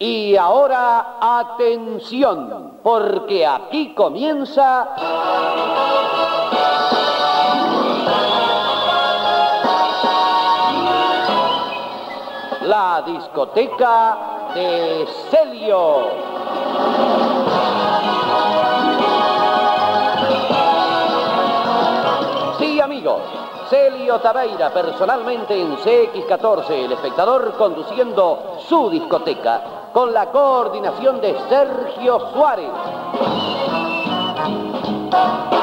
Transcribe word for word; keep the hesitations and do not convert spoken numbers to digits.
Y ahora, atención, porque aquí comienza... la discoteca de Celio. Sí, amigos, Celio Tabeira, personalmente en C X catorce, el espectador conduciendo su discoteca, con la coordinación de Sergio Suárez.